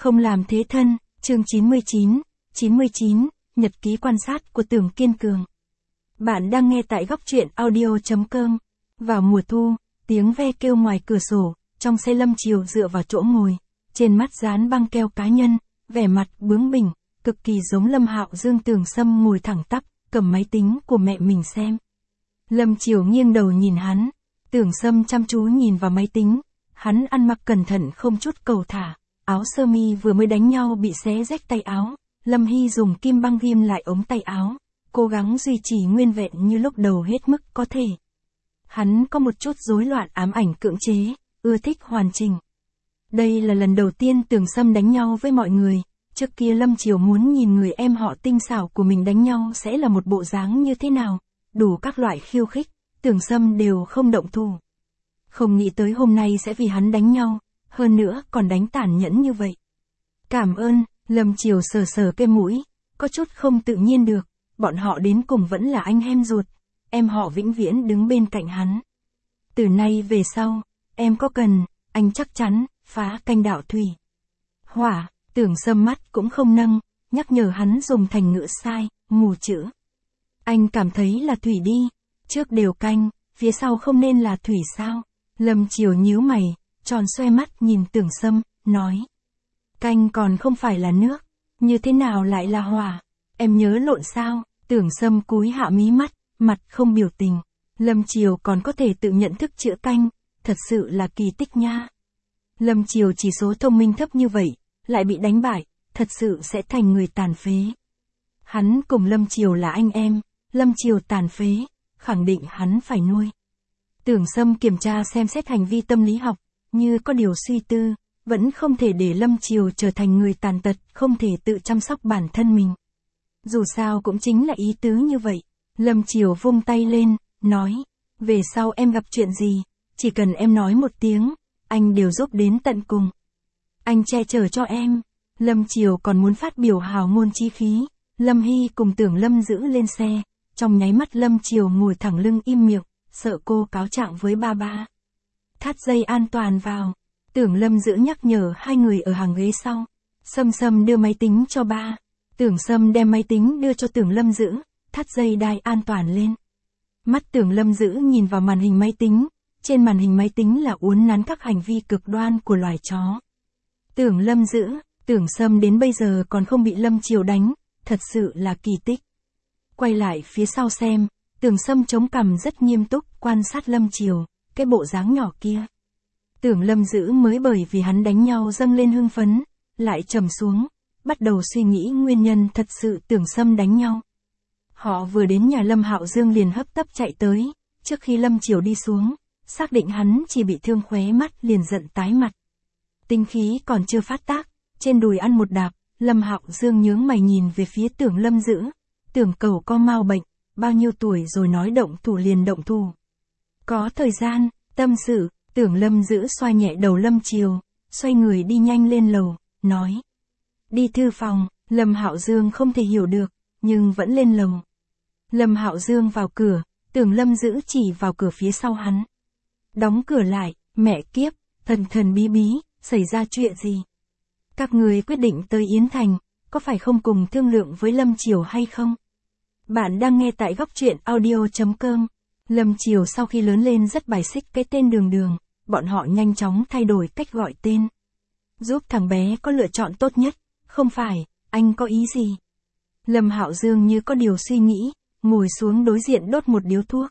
Không làm thế thân, chương 99, nhật ký quan sát của Tưởng Kiên Cường. Bạn đang nghe tại góc truyện audio.com. Vào mùa thu, tiếng ve kêu ngoài cửa sổ, trong xe Lâm Chiều dựa vào chỗ ngồi, trên mắt dán băng keo cá nhân, vẻ mặt bướng bỉnh, cực kỳ giống Lâm Hạo Dương. Tưởng Sâm ngồi thẳng tắp, cầm máy tính của mẹ mình xem. Lâm Chiều nghiêng đầu nhìn hắn, Tưởng Sâm chăm chú nhìn vào máy tính, hắn ăn mặc cẩn thận không chút cầu thả, áo sơ mi vừa mới đánh nhau bị xé rách tay áo, Lâm Hy dùng kim băng ghim lại ống tay áo, cố gắng duy trì nguyên vẹn như lúc đầu hết mức có thể. Hắn có một chút rối loạn ám ảnh cưỡng chế, ưa thích hoàn chỉnh. Đây là lần đầu tiên Tưởng Sâm đánh nhau với mọi người, trước kia Lâm Chiều muốn nhìn người em họ tinh xảo của mình đánh nhau sẽ là một bộ dáng như thế nào, đủ các loại khiêu khích, Tưởng Sâm đều không động thủ. Không nghĩ tới hôm nay sẽ vì hắn đánh nhau, hơn nữa còn đánh tàn nhẫn như vậy. Cảm ơn, Lâm Chiều sờ sờ cái mũi, có chút không tự nhiên được, bọn họ đến cùng vẫn là anh em ruột, em họ vĩnh viễn đứng bên cạnh hắn. Từ nay về sau, em có cần, anh chắc chắn, phá canh đạo thủy. Hỏa, Tưởng Sâm mắt cũng không nâng, nhắc nhở hắn dùng thành ngữ sai, mù chữ. Anh cảm thấy là thủy đi, trước đều canh, phía sau không nên là thủy sao? Lâm Chiều nhíu mày, tròn xoe mắt nhìn Tưởng Sâm, nói. Canh còn không phải là nước, như thế nào lại là hỏa? Em nhớ lộn sao? Tưởng Sâm cúi hạ mí mắt, mặt không biểu tình. Lâm Chiều còn có thể tự nhận thức chữa canh, thật sự là kỳ tích nha. Lâm Chiều chỉ số thông minh thấp như vậy, lại bị đánh bại, thật sự sẽ thành người tàn phế. Hắn cùng Lâm Chiều là anh em, Lâm Chiều tàn phế, khẳng định hắn phải nuôi. Tưởng Sâm kiểm tra xem xét hành vi tâm lý học, như có điều suy tư, vẫn không thể để Lâm Chiều trở thành người tàn tật, không thể tự chăm sóc bản thân mình. Dù sao cũng chính là ý tứ như vậy. Lâm Chiều vung tay lên, nói, về sau em gặp chuyện gì, chỉ cần em nói một tiếng, anh đều giúp đến tận cùng. Anh che chở cho em. Lâm Chiều còn muốn phát biểu hào ngôn chí khí. Lâm Hy cùng Tưởng Lâm giữ lên xe, trong nháy mắt Lâm Chiều ngồi thẳng lưng im miệng, sợ cô cáo trạng với ba. Thắt dây an toàn vào. Tưởng Lâm giữ nhắc nhở hai người ở hàng ghế sau. Sâm đưa máy tính cho ba. Tưởng Sâm đem máy tính đưa cho Tưởng Lâm giữ, thắt dây đai an toàn lên. Mắt Tưởng Lâm giữ nhìn vào màn hình máy tính, trên màn hình máy tính là uốn nắn các hành vi cực đoan của loài chó. Tưởng Lâm giữ, Tưởng Sâm đến bây giờ còn không bị Lâm Chiều đánh, thật sự là kỳ tích. Quay lại phía sau xem, Tưởng Sâm chống cằm rất nghiêm túc quan sát Lâm Chiều, cái bộ dáng nhỏ kia. Tưởng Lâm giữ mới bởi vì hắn đánh nhau dâng lên hưng phấn, lại trầm xuống, bắt đầu suy nghĩ nguyên nhân thật sự Tưởng Sâm đánh nhau. Họ vừa đến nhà Lâm Hạo Dương liền hấp tấp chạy tới, trước khi Lâm Chiều đi xuống, xác định hắn chỉ bị thương khóe mắt liền giận tái mặt. Tinh khí còn chưa phát tác, trên đùi ăn một đạp, Lâm Hạo Dương nhướng mày nhìn về phía Tưởng Lâm giữ, Tưởng cẩu có mau bệnh, bao nhiêu tuổi rồi nói động thủ liền động thủ. Có thời gian, tâm sự, Tưởng Lâm giữ xoa nhẹ đầu Lâm Chiều, xoay người đi nhanh lên lầu, nói. Đi thư phòng, Lâm Hạo Dương không thể hiểu được, nhưng vẫn lên lầu. Lâm Hạo Dương vào cửa, Tưởng Lâm giữ chỉ vào cửa phía sau hắn. Đóng cửa lại, mẹ kiếp, thần bí bí, xảy ra chuyện gì? Các người quyết định tới Yến Thành, có phải không cùng thương lượng với Lâm Chiều hay không? Bạn đang nghe tại góc truyện audio.com. Lâm Chiều sau khi lớn lên rất bài xích cái tên Đường, bọn họ nhanh chóng thay đổi cách gọi tên. Giúp thằng bé có lựa chọn tốt nhất, không phải, anh có ý gì? Lâm Hạo Dương như có điều suy nghĩ, ngồi xuống đối diện đốt một điếu thuốc.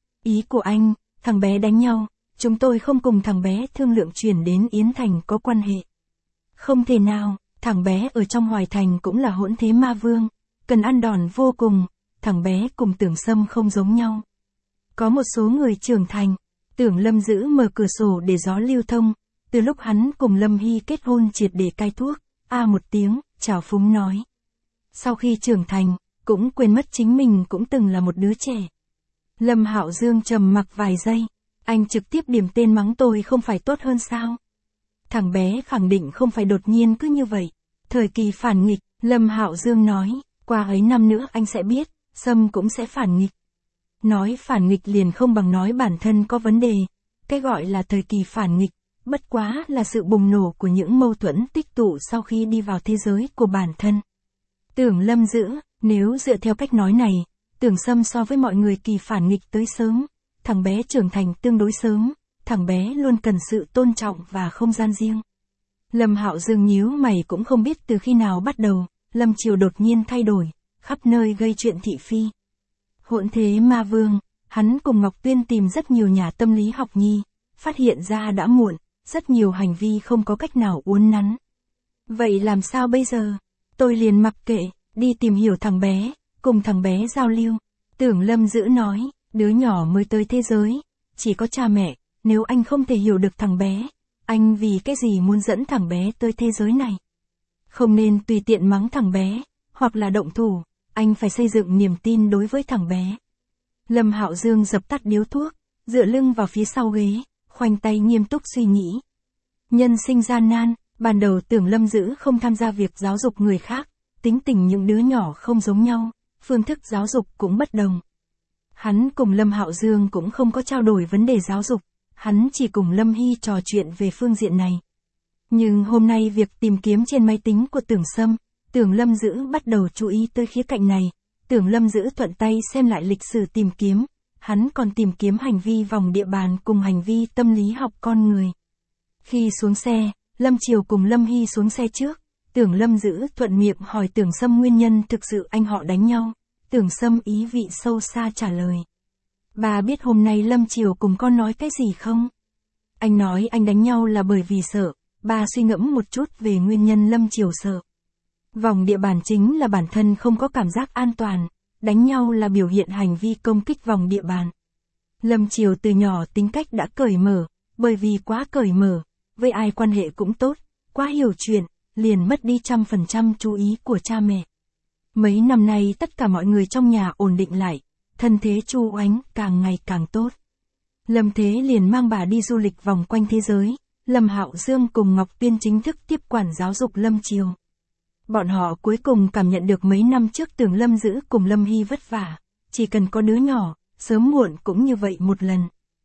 Ý của anh, thằng bé đánh nhau, chúng tôi không cùng thằng bé thương lượng chuyển đến Yến Thành có quan hệ. Không thể nào, thằng bé ở trong Hoài Thành cũng là hỗn thế ma vương, cần ăn đòn vô cùng, thằng bé cùng Tưởng Sâm không giống nhau. Có một số người trưởng thành, Tưởng Lâm giữ mở cửa sổ để gió lưu thông, từ lúc hắn cùng Lâm Hy kết hôn triệt để cai thuốc, một tiếng, trào phúng nói. Sau khi trưởng thành, cũng quên mất chính mình cũng từng là một đứa trẻ. Lâm Hạo Dương trầm mặc vài giây, anh trực tiếp điểm tên mắng tôi không phải tốt hơn sao? Thằng bé khẳng định không phải đột nhiên cứ như vậy. Thời kỳ phản nghịch, Lâm Hạo Dương nói, qua ấy năm nữa anh sẽ biết, Sâm cũng sẽ phản nghịch. Nói phản nghịch liền không bằng nói bản thân có vấn đề. Cái gọi là thời kỳ phản nghịch, bất quá là sự bùng nổ của những mâu thuẫn tích tụ sau khi đi vào thế giới của bản thân. Tưởng Lâm giữ, nếu dựa theo cách nói này, Tưởng Sâm so với mọi người kỳ phản nghịch tới sớm, thằng bé trưởng thành tương đối sớm, thằng bé luôn cần sự tôn trọng và không gian riêng. Lâm Hạo Dương nhíu mày cũng không biết từ khi nào bắt đầu, Lâm Triều đột nhiên thay đổi, khắp nơi gây chuyện thị phi. Hỗn thế ma vương, hắn cùng Ngọc Tuyên tìm rất nhiều nhà tâm lý học nhi, phát hiện ra đã muộn, rất nhiều hành vi không có cách nào uốn nắn. Vậy làm sao bây giờ? Tôi liền mặc kệ, đi tìm hiểu thằng bé, cùng thằng bé giao lưu. Tưởng Lâm giữ nói, đứa nhỏ mới tới thế giới, chỉ có cha mẹ, nếu anh không thể hiểu được thằng bé, anh vì cái gì muốn dẫn thằng bé tới thế giới này? Không nên tùy tiện mắng thằng bé, hoặc là động thủ, anh phải xây dựng niềm tin đối với thằng bé. Lâm Hạo Dương dập tắt điếu thuốc, dựa lưng vào phía sau ghế, khoanh tay nghiêm túc suy nghĩ. Nhân sinh gian nan, ban đầu Tưởng Lâm giữ không tham gia việc giáo dục người khác, tính tình những đứa nhỏ không giống nhau, phương thức giáo dục cũng bất đồng. Hắn cùng Lâm Hạo Dương cũng không có trao đổi vấn đề giáo dục, hắn chỉ cùng Lâm Hy trò chuyện về phương diện này. Nhưng hôm nay việc tìm kiếm trên máy tính của Tưởng Sâm, Tưởng Lâm giữ bắt đầu chú ý tới khía cạnh này. Tưởng Lâm giữ thuận tay xem lại lịch sử tìm kiếm, hắn còn tìm kiếm hành vi vòng địa bàn cùng hành vi tâm lý học con người. Khi xuống xe, Lâm Triều cùng Lâm Hy xuống xe trước, Tưởng Lâm giữ thuận miệng hỏi Tưởng Sâm nguyên nhân thực sự anh họ đánh nhau. Tưởng Sâm ý vị sâu xa trả lời. Bà biết hôm nay Lâm Triều cùng con nói cái gì không? Anh nói anh đánh nhau là bởi vì sợ, bà suy ngẫm một chút về nguyên nhân Lâm Triều sợ. Vòng địa bàn chính là bản thân không có cảm giác an toàn, đánh nhau là biểu hiện hành vi công kích vòng địa bàn. Lâm Triều từ nhỏ tính cách đã cởi mở, bởi vì quá cởi mở, với ai quan hệ cũng tốt, quá hiểu chuyện, liền mất đi 100% chú ý của cha mẹ. Mấy năm nay tất cả mọi người trong nhà ổn định lại, thân thế Chu Oánh càng ngày càng tốt. Lâm Thế liền mang bà đi du lịch vòng quanh thế giới, Lâm Hạo Dương cùng Ngọc Tuyên chính thức tiếp quản giáo dục Lâm Triều. Bọn họ cuối cùng cảm nhận được mấy năm trước Tưởng Lâm giữ cùng Lâm Hy vất vả, chỉ cần có đứa nhỏ, sớm muộn cũng như vậy một lần.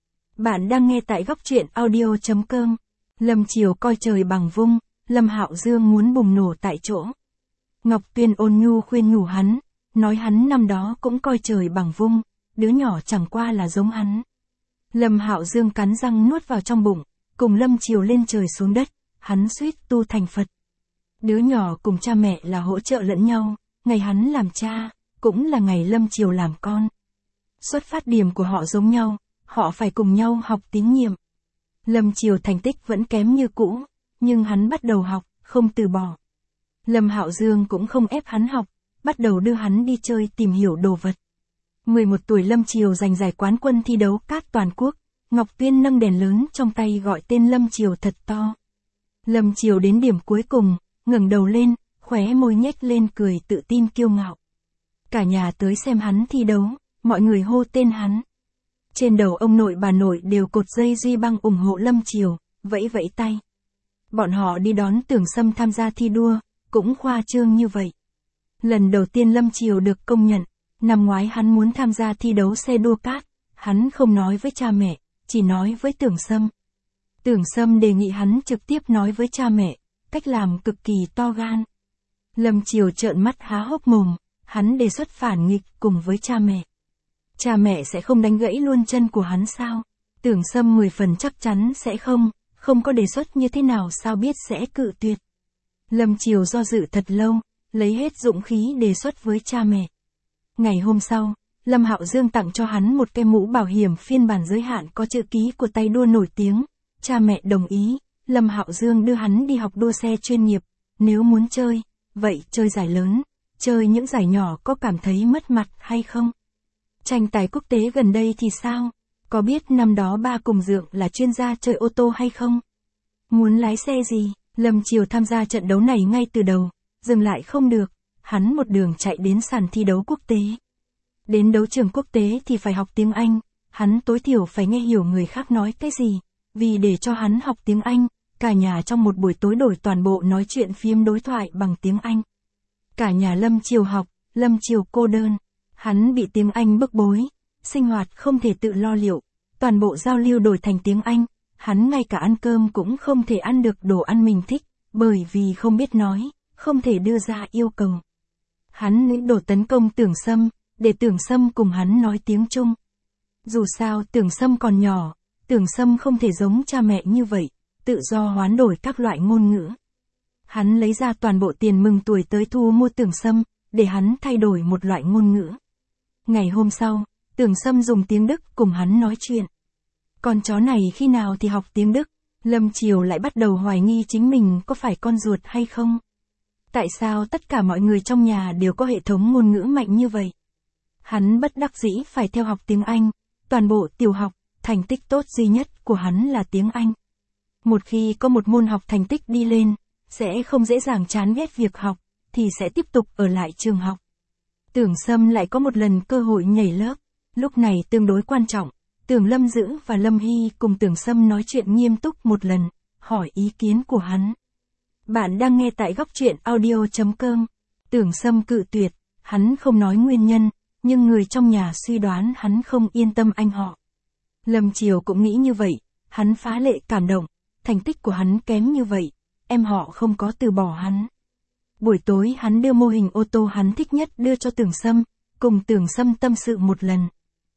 Bạn đang nghe tại góc truyện audio.com. Lâm Triều coi trời bằng vung, Lâm Hạo Dương muốn bùng nổ tại chỗ. Ngọc Tuyên ôn nhu khuyên nhủ hắn, nói hắn năm đó cũng coi trời bằng vung, đứa nhỏ chẳng qua là giống hắn. Lâm Hạo Dương cắn răng nuốt vào trong bụng, cùng Lâm Triều lên trời xuống đất, hắn suýt tu thành Phật. Đứa nhỏ cùng cha mẹ là hỗ trợ lẫn nhau, ngày hắn làm cha, cũng là ngày Lâm Triều làm con. Xuất phát điểm của họ giống nhau, họ phải cùng nhau học tín nhiệm. Lâm Triều thành tích vẫn kém như cũ, nhưng hắn bắt đầu học, không từ bỏ. Lâm Hạo Dương cũng không ép hắn học, bắt đầu đưa hắn đi chơi tìm hiểu đồ vật. 11 tuổi Lâm Triều giành giải quán quân thi đấu cát toàn quốc, Ngọc Tuyên nâng đèn lớn trong tay gọi tên Lâm Triều thật to. Lâm Triều đến điểm cuối cùng, ngẩng đầu lên, khóe môi nhếch lên cười tự tin kiêu ngạo. Cả nhà tới xem hắn thi đấu, mọi người hô tên hắn. Trên đầu ông nội bà nội đều cột dây duy băng ủng hộ Lâm Triều, vẫy vẫy tay. Bọn họ đi đón Tưởng Sâm tham gia thi đua, cũng khoa trương như vậy. Lần đầu tiên Lâm Triều được công nhận, năm ngoái hắn muốn tham gia thi đấu xe đua cát, hắn không nói với cha mẹ, chỉ nói với Tưởng Sâm. Tưởng Sâm đề nghị hắn trực tiếp nói với cha mẹ, cách làm cực kỳ to gan. Lâm Triều trợn mắt há hốc mồm, hắn đề xuất phản nghịch cùng với cha mẹ. Cha mẹ sẽ không đánh gãy luôn chân của hắn sao? Tưởng Sâm 10 phần chắc chắn sẽ không có đề xuất như thế nào sao biết sẽ cự tuyệt. Lâm Triều do dự thật lâu, lấy hết dũng khí đề xuất với cha mẹ. Ngày hôm sau, Lâm Hạo Dương tặng cho hắn một cái mũ bảo hiểm phiên bản giới hạn có chữ ký của tay đua nổi tiếng. Cha mẹ đồng ý, Lâm Hạo Dương đưa hắn đi học đua xe chuyên nghiệp. Nếu muốn chơi, vậy chơi giải lớn, chơi những giải nhỏ có cảm thấy mất mặt hay không? Tranh tài quốc tế gần đây thì sao? Có biết năm đó ba cùng Dượng là chuyên gia chơi ô tô hay không? Muốn lái xe gì? Lâm Triều tham gia trận đấu này ngay từ đầu, dừng lại không được, hắn một đường chạy đến sàn thi đấu quốc tế. Đến đấu trường quốc tế thì phải học tiếng Anh, hắn tối thiểu phải nghe hiểu người khác nói cái gì, vì để cho hắn học tiếng Anh, cả nhà trong một buổi tối đổi toàn bộ nói chuyện phiếm đối thoại bằng tiếng Anh. Cả nhà Lâm Triều học, Lâm Triều cô đơn, hắn bị tiếng Anh bức bối, sinh hoạt không thể tự lo liệu, toàn bộ giao lưu đổi thành tiếng Anh, hắn ngay cả ăn cơm cũng không thể ăn được đồ ăn mình thích, bởi vì không biết nói, không thể đưa ra yêu cầu. Hắn nghĩ đổ tấn công Tưởng Sâm, để Tưởng Sâm cùng hắn nói tiếng Trung. Dù sao Tưởng Sâm còn nhỏ, Tưởng Sâm không thể giống cha mẹ như vậy, tự do hoán đổi các loại ngôn ngữ. Hắn lấy ra toàn bộ tiền mừng tuổi tới thu mua Tưởng Sâm, để hắn thay đổi một loại ngôn ngữ. Ngày hôm sau, Tưởng Sâm dùng tiếng Đức cùng hắn nói chuyện. Con chó này khi nào thì học tiếng Đức, Lâm Chiều lại bắt đầu hoài nghi chính mình có phải con ruột hay không. Tại sao tất cả mọi người trong nhà đều có hệ thống ngôn ngữ mạnh như vậy? Hắn bất đắc dĩ phải theo học tiếng Anh, toàn bộ tiểu học, thành tích tốt duy nhất của hắn là tiếng Anh. Một khi có một môn học thành tích đi lên, sẽ không dễ dàng chán ghét việc học, thì sẽ tiếp tục ở lại trường học. Tưởng Sâm lại có một lần cơ hội nhảy lớp, lúc này tương đối quan trọng, Tưởng Lâm Dữ và Lâm Hy cùng Tưởng Sâm nói chuyện nghiêm túc một lần, hỏi ý kiến của hắn. Bạn đang nghe tại góc truyện audio.com. Tưởng Sâm cự tuyệt, hắn không nói nguyên nhân, nhưng người trong nhà suy đoán hắn không yên tâm anh họ. Lâm Chiều cũng nghĩ như vậy, hắn phá lệ cảm động, thành tích của hắn kém như vậy, em họ không có từ bỏ hắn. Buổi tối hắn đưa mô hình ô tô hắn thích nhất đưa cho Tưởng Sâm, cùng Tưởng Sâm tâm sự một lần.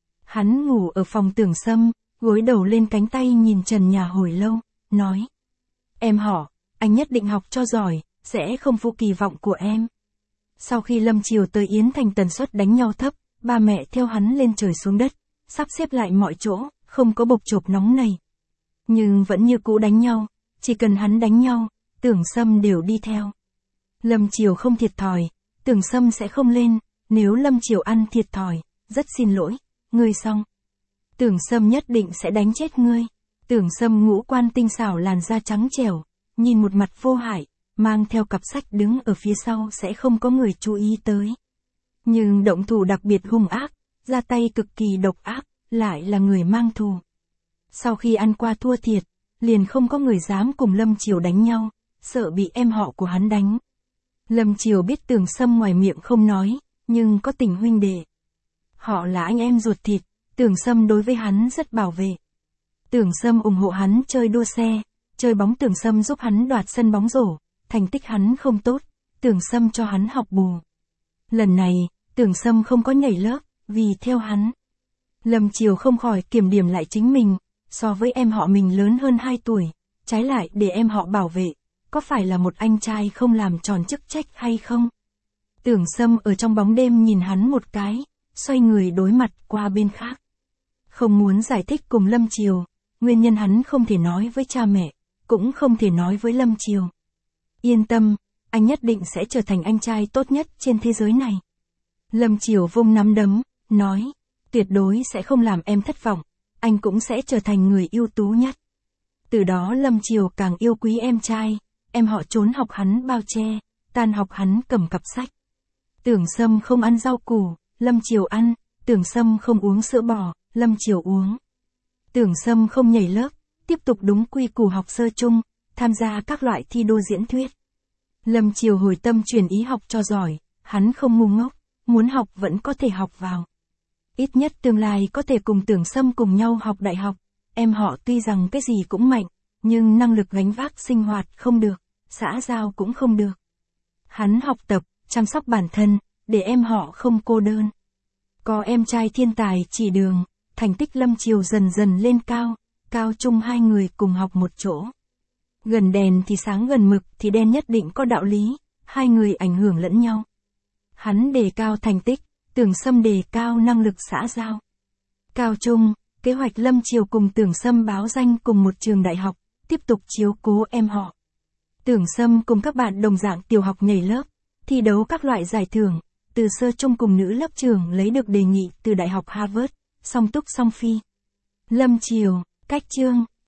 Hắn ngủ ở phòng Tưởng Sâm, gối đầu lên cánh tay nhìn trần nhà hồi lâu, nói. Em họ, anh nhất định học cho giỏi, sẽ không phụ kỳ vọng của em. Sau khi Lâm Chiều tới Yến Thành tần suất đánh nhau thấp, ba mẹ theo hắn lên trời xuống đất, sắp xếp lại mọi chỗ, không có bộc chộp nóng này. Nhưng vẫn như cũ đánh nhau, chỉ cần hắn đánh nhau, Tưởng Sâm đều đi theo. Lâm Chiều không thiệt thòi, Tưởng Sâm sẽ không lên, nếu Lâm Chiều ăn thiệt thòi, rất xin lỗi, ngươi xong. Tưởng Sâm nhất định sẽ đánh chết ngươi. Tưởng Sâm ngũ quan tinh xảo làn da trắng trẻo, nhìn một mặt vô hại, mang theo cặp sách đứng ở phía sau sẽ không có người chú ý tới. Nhưng động thủ đặc biệt hung ác, ra tay cực kỳ độc ác, lại là người mang thù. Sau khi ăn qua thua thiệt, liền không có người dám cùng Lâm Chiều đánh nhau, sợ bị em họ của hắn đánh. Lâm Chiều biết Tưởng Sâm ngoài miệng không nói, nhưng có tình huynh đệ. Họ là anh em ruột thịt, Tưởng Sâm đối với hắn rất bảo vệ. Tưởng Sâm ủng hộ hắn chơi đua xe, chơi bóng Tưởng Sâm giúp hắn đoạt sân bóng rổ, thành tích hắn không tốt, Tưởng Sâm cho hắn học bù. Lần này, Tưởng Sâm không có nhảy lớp, vì theo hắn. Lâm Chiều không khỏi kiểm điểm lại chính mình, so với em họ mình lớn hơn 2 tuổi, trái lại để em họ bảo vệ, có phải là một anh trai không làm tròn chức trách hay không? Tưởng Sâm ở trong bóng đêm nhìn hắn một cái, xoay người đối mặt qua bên khác. Không muốn giải thích cùng Lâm Chiều, nguyên nhân hắn không thể nói với cha mẹ, cũng không thể nói với Lâm Chiều. Yên tâm, anh nhất định sẽ trở thành anh trai tốt nhất trên thế giới này. Lâm Chiều vung nắm đấm, nói, tuyệt đối sẽ không làm em thất vọng, anh cũng sẽ trở thành người ưu tú nhất. Từ đó Lâm Chiều càng yêu quý em trai, em họ trốn học hắn bao che, tan học hắn cầm cặp sách. Tưởng Sâm không ăn rau củ, Lâm Chiều ăn, Tưởng Sâm không uống sữa bò, Lâm Chiều uống. Tưởng Sâm không nhảy lớp, tiếp tục đúng quy củ học sơ chung, tham gia các loại thi đua diễn thuyết. Lâm Chiều hồi tâm chuyển ý học cho giỏi, hắn không ngu ngốc, muốn học vẫn có thể học vào. Ít nhất tương lai có thể cùng Tưởng Sâm cùng nhau học đại học, em họ tuy rằng cái gì cũng mạnh, nhưng năng lực gánh vác sinh hoạt không được, xã giao cũng không được. Hắn học tập, chăm sóc bản thân, để em họ không cô đơn. Có em trai thiên tài chỉ đường, thành tích Lâm Chiều dần dần lên cao, cao trung hai người cùng học một chỗ. Gần đèn thì sáng gần mực thì đen nhất định có đạo lý, hai người ảnh hưởng lẫn nhau. Hắn đề cao thành tích, Tưởng Sâm đề cao năng lực xã giao. Cao trung, kế hoạch Lâm Chiều cùng Tưởng Sâm báo danh cùng một trường đại học, tiếp tục chiếu cố em họ. Tưởng Sâm cùng các bạn đồng dạng tiểu học nhảy lớp, thi đấu các loại giải thưởng, từ sơ trung cùng nữ lớp trưởng lấy được đề nghị từ Đại học Harvard, song túc song phi. Lâm Chiều, cách chương,